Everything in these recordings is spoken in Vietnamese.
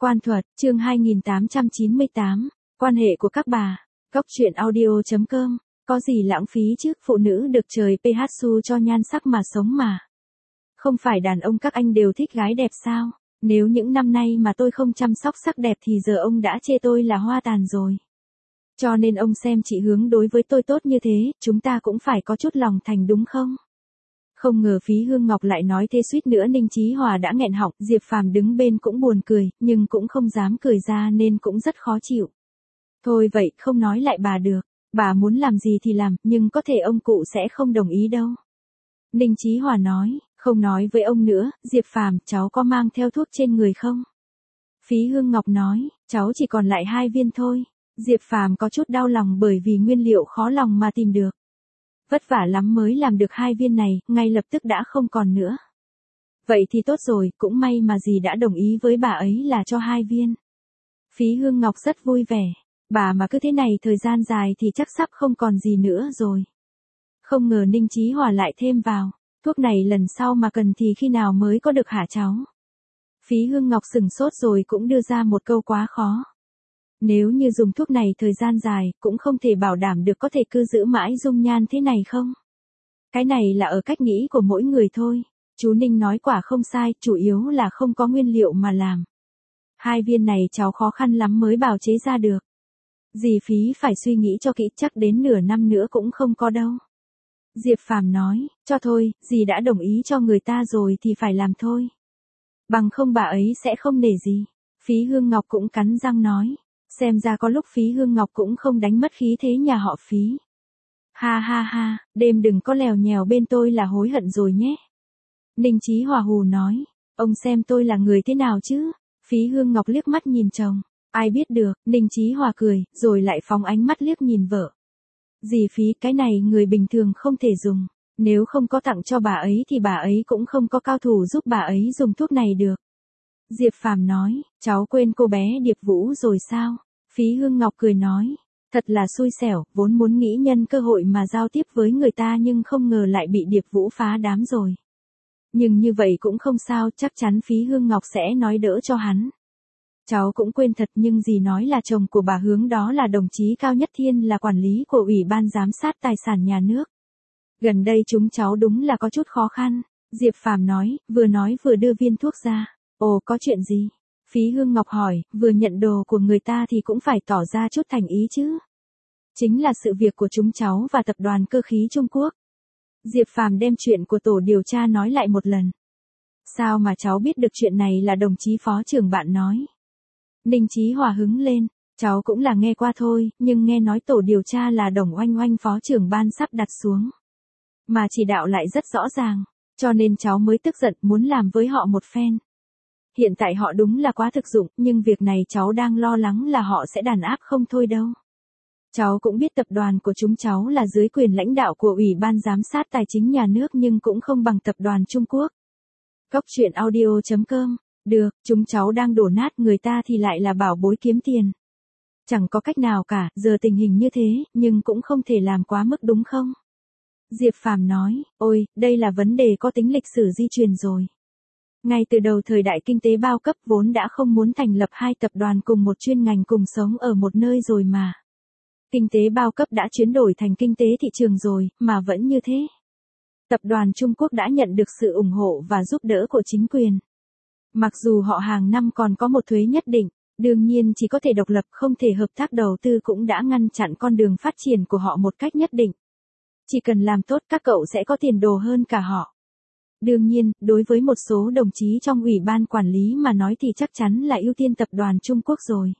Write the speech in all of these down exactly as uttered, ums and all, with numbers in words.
Quan thuật, chương hai nghìn tám trăm chín mươi tám, quan hệ của các bà. Góc truyện audio chấm com, có gì lãng phí chứ, phụ nữ được trời pê hát xu cho nhan sắc mà sống mà. Không phải đàn ông các anh đều thích gái đẹp sao? Nếu những năm nay mà tôi không chăm sóc sắc đẹp thì giờ ông đã chê tôi là hoa tàn rồi. Cho nên ông xem chị Hướng đối với tôi tốt như thế, chúng ta cũng phải có chút lòng thành đúng không? Không ngờ Phí Hương Ngọc lại nói thế, suýt nữa Ninh Chí Hòa đã nghẹn họng. Diệp Phàm đứng bên cũng buồn cười, nhưng cũng không dám cười ra nên cũng rất khó chịu. Thôi vậy, không nói lại bà được. Bà muốn làm gì thì làm, nhưng có thể ông cụ sẽ không đồng ý đâu. Ninh Chí Hòa nói, không nói với ông nữa. Diệp Phàm, cháu có mang theo thuốc trên người không? Phí Hương Ngọc nói, cháu chỉ còn lại hai viên thôi. Diệp Phàm có chút đau lòng bởi vì nguyên liệu khó lòng mà tìm được. Vất vả lắm mới làm được hai viên này, ngay lập tức đã không còn nữa. Vậy thì tốt rồi, cũng may mà dì đã đồng ý với bà ấy là cho hai viên. Phí Hương Ngọc rất vui vẻ. Bà mà cứ thế này thời gian dài thì chắc sắp không còn gì nữa rồi. Không ngờ Ninh Chí Hòa lại thêm vào. Thuốc này lần sau mà cần thì khi nào mới có được hả cháu? Phí Hương Ngọc sừng sốt rồi cũng đưa ra một câu quá khó. Nếu như dùng thuốc này thời gian dài, cũng không thể bảo đảm được có thể cứ giữ mãi dung nhan thế này không? Cái này là ở cách nghĩ của mỗi người thôi. Chú Ninh nói quả không sai, chủ yếu là không có nguyên liệu mà làm. Hai viên này cháu khó khăn lắm mới bào chế ra được. Dì Phí phải suy nghĩ cho kỹ, chắc đến nửa năm nữa cũng không có đâu. Diệp Phàm nói, cho thôi, dì đã đồng ý cho người ta rồi thì phải làm thôi. Bằng không bà ấy sẽ không nể gì. Phí Hương Ngọc cũng cắn răng nói. Xem ra có lúc Phí Hương Ngọc cũng không đánh mất khí thế nhà họ Phí. Ha ha ha, đêm đừng có lèo nhèo bên tôi là hối hận rồi nhé. Ninh Chí Hòa hù nói, ông xem tôi là người thế nào chứ? Phí Hương Ngọc liếc mắt nhìn chồng, ai biết được. Ninh Chí Hòa cười, rồi lại phóng ánh mắt liếc nhìn vợ. Dì Phí, cái này người bình thường không thể dùng. Nếu không có tặng cho bà ấy thì bà ấy cũng không có cao thủ giúp bà ấy dùng thuốc này được. Diệp Phàm nói, cháu quên cô bé Điệp Vũ rồi sao? Phí Hương Ngọc cười nói, thật là xui xẻo, vốn muốn nghĩ nhân cơ hội mà giao tiếp với người ta nhưng không ngờ lại bị Điệp Vũ phá đám rồi. Nhưng như vậy cũng không sao, chắc chắn Phí Hương Ngọc sẽ nói đỡ cho hắn. Cháu cũng quên thật, nhưng dì nói là chồng của bà Hướng đó là đồng chí Cao Nhất Thiên, là quản lý của Ủy ban giám sát tài sản nhà nước. Gần đây chúng cháu đúng là có chút khó khăn. Diệp Phàm nói, vừa nói vừa đưa viên thuốc ra. Ồ, có chuyện gì? Phí Hương Ngọc hỏi, vừa nhận đồ của người ta thì cũng phải tỏ ra chút thành ý chứ. Chính là sự việc của chúng cháu và tập đoàn cơ khí Trung Quốc. Diệp Phàm đem chuyện của tổ điều tra nói lại một lần. Sao mà cháu biết được chuyện này là đồng chí phó trưởng bạn nói? Ninh Chí Hòa hứng lên, cháu cũng là nghe qua thôi, nhưng nghe nói tổ điều tra là Đồng Oanh Oanh phó trưởng ban sắp đặt xuống. Mà chỉ đạo lại rất rõ ràng, cho nên cháu mới tức giận muốn làm với họ một phen. Hiện tại họ đúng là quá thực dụng, nhưng việc này cháu đang lo lắng là họ sẽ đàn áp không thôi đâu. Cháu cũng biết tập đoàn của chúng cháu là dưới quyền lãnh đạo của Ủy ban giám sát tài chính nhà nước nhưng cũng không bằng tập đoàn Trung Quốc. Góc truyện audio chấm com, được, chúng cháu đang đổ nát, người ta thì lại là bảo bối kiếm tiền. Chẳng có cách nào cả, giờ tình hình như thế, nhưng cũng không thể làm quá mức đúng không? Diệp Phàm nói, ôi, đây là vấn đề có tính lịch sử di truyền rồi. Ngay từ đầu thời đại kinh tế bao cấp vốn đã không muốn thành lập hai tập đoàn cùng một chuyên ngành cùng sống ở một nơi rồi mà. Kinh tế bao cấp đã chuyển đổi thành kinh tế thị trường rồi, mà vẫn như thế. Tập đoàn Trung Quốc đã nhận được sự ủng hộ và giúp đỡ của chính quyền. Mặc dù họ hàng năm còn có một thuế nhất định, đương nhiên chỉ có thể độc lập không thể hợp tác đầu tư cũng đã ngăn chặn con đường phát triển của họ một cách nhất định. Chỉ cần làm tốt các cậu sẽ có tiền đồ hơn cả họ. Đương nhiên, đối với một số đồng chí trong ủy ban quản lý mà nói thì chắc chắn là ưu tiên tập đoàn Trung Quốc rồi.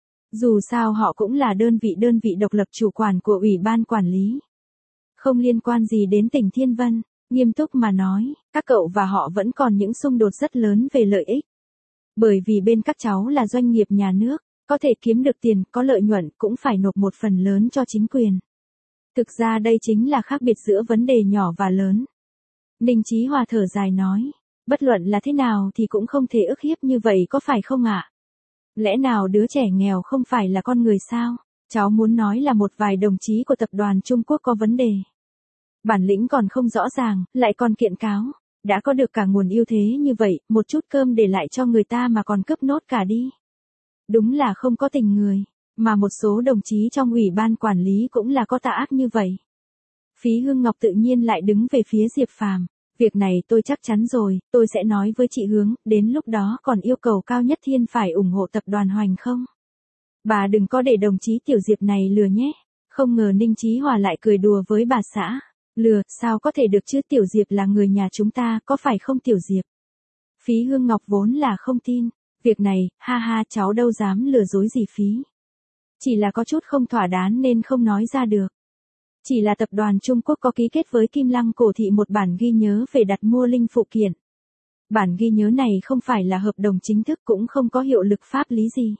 Dù sao họ cũng là đơn vị đơn vị độc lập chủ quản của ủy ban quản lý. Không liên quan gì đến tỉnh Thiên Vân, nghiêm túc mà nói, các cậu và họ vẫn còn những xung đột rất lớn về lợi ích. Bởi vì bên các cháu là doanh nghiệp nhà nước, có thể kiếm được tiền, có lợi nhuận cũng phải nộp một phần lớn cho chính quyền. Thực ra đây chính là khác biệt giữa vấn đề nhỏ và lớn. Ninh Chí Hòa thở dài nói, bất luận là thế nào thì cũng không thể ức hiếp như vậy có phải không ạ? Lẽ nào đứa trẻ nghèo không phải là con người sao? Cháu muốn nói là một vài đồng chí của tập đoàn Trung Quốc có vấn đề. Bản lĩnh còn không rõ ràng, lại còn kiện cáo. Đã có được cả nguồn ưu thế như vậy, một chút cơm để lại cho người ta mà còn cướp nốt cả đi. Đúng là không có tình người, mà một số đồng chí trong ủy ban quản lý cũng là có tà ác như vậy. Phí Hương Ngọc tự nhiên lại đứng về phía Diệp Phàm. Việc này tôi chắc chắn rồi, tôi sẽ nói với chị Hướng, đến lúc đó còn yêu cầu Cao Nhất Thiên phải ủng hộ tập đoàn Hoành không? Bà đừng có để đồng chí Tiểu Diệp này lừa nhé. Không ngờ Ninh Chí Hòa lại cười đùa với bà xã. Lừa, sao có thể được chứ, Tiểu Diệp là người nhà chúng ta, có phải không Tiểu Diệp? Phí Hương Ngọc vốn là không tin. Việc này, ha ha, cháu đâu dám lừa dối gì Phí. Chỉ là có chút không thỏa đáng nên không nói ra được. Chỉ là tập đoàn Trung Quốc có ký kết với Kim Lăng Cổ Thị một bản ghi nhớ về đặt mua linh phụ kiện. Bản ghi nhớ này không phải là hợp đồng chính thức, cũng không có hiệu lực pháp lý gì.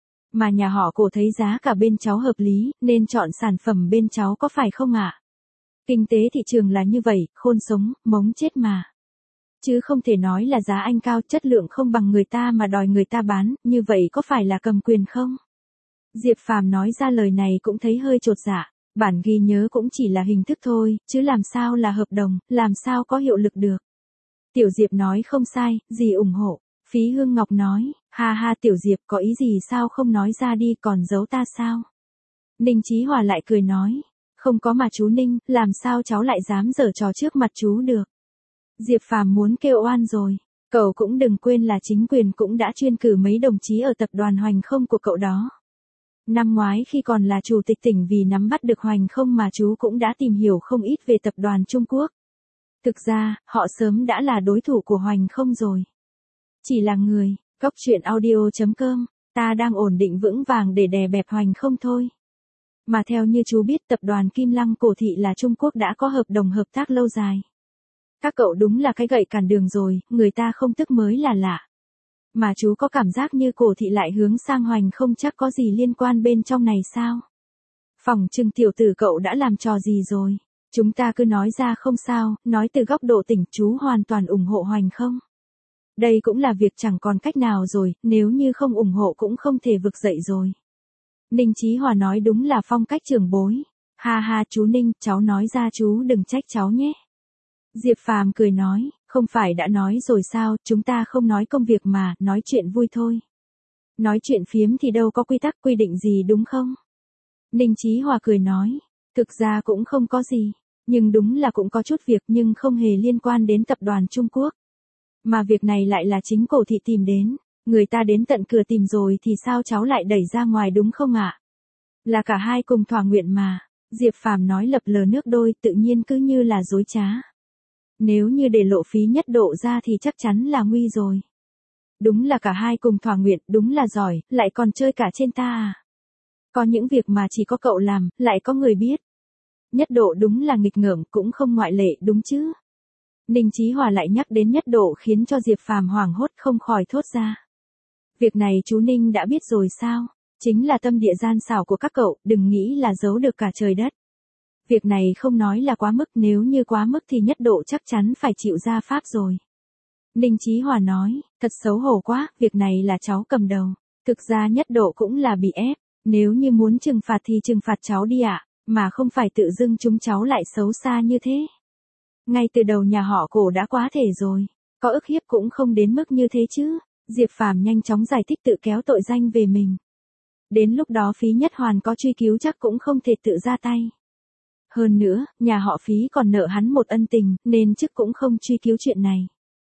Mà nhà họ Cổ thấy giá cả bên cháu hợp lý, nên chọn sản phẩm bên cháu, có phải không ạ? Kinh tế thị trường là như vậy, khôn sống, mống chết mà. Chứ không thể nói là giá anh cao, chất lượng không bằng người ta mà đòi người ta bán, như vậy có phải là cầm quyền không? Diệp Phàm nói ra lời này cũng thấy hơi chột dạ. Bản ghi nhớ cũng chỉ là hình thức thôi, chứ làm sao là hợp đồng, làm sao có hiệu lực được. Tiểu Diệp nói không sai, dì ủng hộ. Phí Hương Ngọc nói, ha ha Tiểu Diệp có ý gì sao không nói ra đi, còn giấu ta sao? Ninh Chí Hòa lại cười nói, không có mà chú Ninh, làm sao cháu lại dám giở trò trước mặt chú được. Diệp Phàm muốn kêu oan rồi, cậu cũng đừng quên là chính quyền cũng đã chuyên cử mấy đồng chí ở tập đoàn Hoành Không của cậu đó. Năm ngoái khi còn là chủ tịch tỉnh, vì nắm bắt được Hoành Không mà chú cũng đã tìm hiểu không ít về tập đoàn Trung Quốc. Thực ra, họ sớm đã là đối thủ của Hoành Không rồi. Chỉ là người, góc chuyện audio chấm com, ta đang ổn định vững vàng để đè bẹp Hoành Không thôi. Mà theo như chú biết, tập đoàn Kim Lăng Cổ Thị là Trung Quốc đã có hợp đồng hợp tác lâu dài. Các cậu đúng là cái gậy cản đường rồi, người ta không tức mới là lạ. Mà chú có cảm giác như Cổ Thị lại hướng sang Hoành Không, chắc có gì liên quan bên trong này sao? Phỏng chừng tiểu tử cậu đã làm trò gì rồi. Chúng ta cứ nói ra không sao, nói từ góc độ tỉnh, chú hoàn toàn ủng hộ Hoành Không. Đây cũng là việc chẳng còn cách nào rồi, nếu như không ủng hộ cũng không thể vực dậy rồi. Ninh Chí Hòa nói đúng là phong cách trưởng bối. Ha ha chú Ninh, cháu nói ra chú đừng trách cháu nhé. Diệp Phàm cười nói, không phải đã nói rồi sao, chúng ta không nói công việc mà, nói chuyện vui thôi. Nói chuyện phiếm thì đâu có quy tắc quy định gì đúng không? Ninh Chí Hòa cười nói, thực ra cũng không có gì, nhưng đúng là cũng có chút việc nhưng không hề liên quan đến tập đoàn Trung Quốc. Mà việc này lại là chính Cổ Thị tìm đến, người ta đến tận cửa tìm rồi thì sao cháu lại đẩy ra ngoài đúng không ạ? Là cả hai cùng thỏa nguyện mà. Diệp Phàm nói lập lờ nước đôi, tự nhiên cứ như là dối trá. Nếu như để lộ Phí Nhất Độ ra thì chắc chắn là nguy rồi. Đúng là cả hai cùng thỏa nguyện, đúng là giỏi, lại còn chơi cả trên ta à. Có những việc mà chỉ có cậu làm, lại có người biết. Nhất Độ đúng là nghịch ngợm, cũng không ngoại lệ đúng chứ. Ninh Chí Hòa lại nhắc đến Nhất Độ khiến cho Diệp Phàm hoảng hốt không khỏi thốt ra. Việc này chú Ninh đã biết rồi sao? Chính là tâm địa gian xảo của các cậu, đừng nghĩ là giấu được cả trời đất. Việc này không nói là quá mức, nếu như quá mức thì Nhất Độ chắc chắn phải chịu ra pháp rồi. Ninh Chí Hòa nói, thật xấu hổ quá, việc này là cháu cầm đầu. Thực ra Nhất Độ cũng là bị ép, nếu như muốn trừng phạt thì trừng phạt cháu đi ạ, mà không phải tự dưng chúng cháu lại xấu xa như thế. Ngay từ đầu nhà họ Cổ đã quá thể rồi, có ức hiếp cũng không đến mức như thế chứ. Diệp Phàm nhanh chóng giải thích tự kéo tội danh về mình. Đến lúc đó Phí Nhất Hoàn có truy cứu chắc cũng không thể tự ra tay. Hơn nữa, nhà họ Phí còn nợ hắn một ân tình, nên chức cũng không truy cứu chuyện này.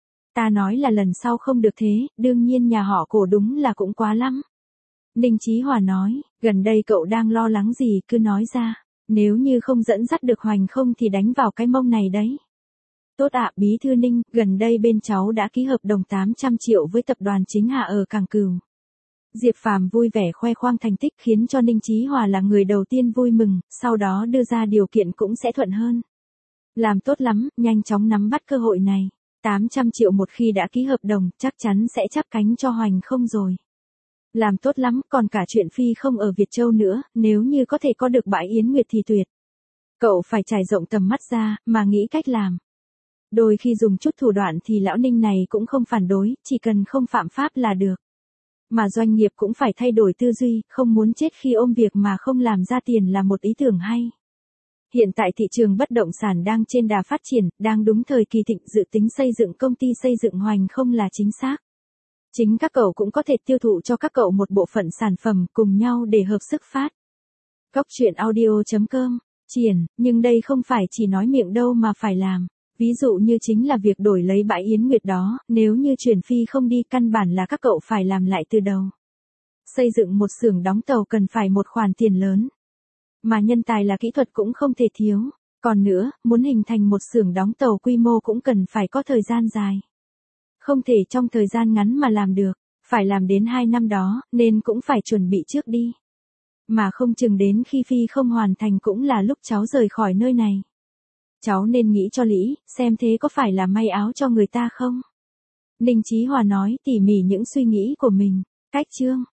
Ta nói là lần sau không được thế, đương nhiên nhà họ Cổ đúng là cũng quá lắm. Ninh Chí Hòa nói, gần đây cậu đang lo lắng gì cứ nói ra, nếu như không dẫn dắt được Hoành Không thì đánh vào cái mông này đấy. Tốt ạ, Bí thư Ninh, gần đây bên cháu đã ký hợp đồng tám trăm triệu với tập đoàn Chính Hạ ở Cảng Cửu. Diệp Phàm vui vẻ khoe khoang thành tích khiến cho Ninh Chí Hòa là người đầu tiên vui mừng, sau đó đưa ra điều kiện cũng sẽ thuận hơn. Làm tốt lắm, nhanh chóng nắm bắt cơ hội này. tám trăm triệu một khi đã ký hợp đồng, chắc chắn sẽ chắp cánh cho Hoành Không rồi. Làm tốt lắm, còn cả chuyện phi không ở Việt Châu nữa, nếu như có thể có được bãi Yến Nguyệt thì tuyệt. Cậu phải trải rộng tầm mắt ra, mà nghĩ cách làm. Đôi khi dùng chút thủ đoạn thì lão Ninh này cũng không phản đối, chỉ cần không phạm pháp là được. Mà doanh nghiệp cũng phải thay đổi tư duy, không muốn chết khi ôm việc mà không làm ra tiền là một ý tưởng hay. Hiện tại thị trường bất động sản đang trên đà phát triển, đang đúng thời kỳ thịnh, dự tính xây dựng công ty xây dựng Hoành Không là chính xác. Chính các cậu cũng có thể tiêu thụ cho các cậu một bộ phận sản phẩm cùng nhau để hợp sức phát. Góc truyện audio.com, triển, nhưng đây không phải chỉ nói miệng đâu mà phải làm. Ví dụ như chính là việc đổi lấy bãi Yến Nguyệt đó, nếu như Truyền Phi không đi căn bản là các cậu phải làm lại từ đầu. Xây dựng một xưởng đóng tàu cần phải một khoản tiền lớn. Mà nhân tài là kỹ thuật cũng không thể thiếu. Còn nữa, muốn hình thành một xưởng đóng tàu quy mô cũng cần phải có thời gian dài. Không thể trong thời gian ngắn mà làm được, phải làm đến hai năm đó, nên cũng phải chuẩn bị trước đi. Mà không chừng đến khi Phi không hoàn thành cũng là lúc cháu rời khỏi nơi này. Cháu nên nghĩ cho lý, xem thế có phải là may áo cho người ta không? Ninh Chí Hòa nói tỉ mỉ những suy nghĩ của mình. Cách chương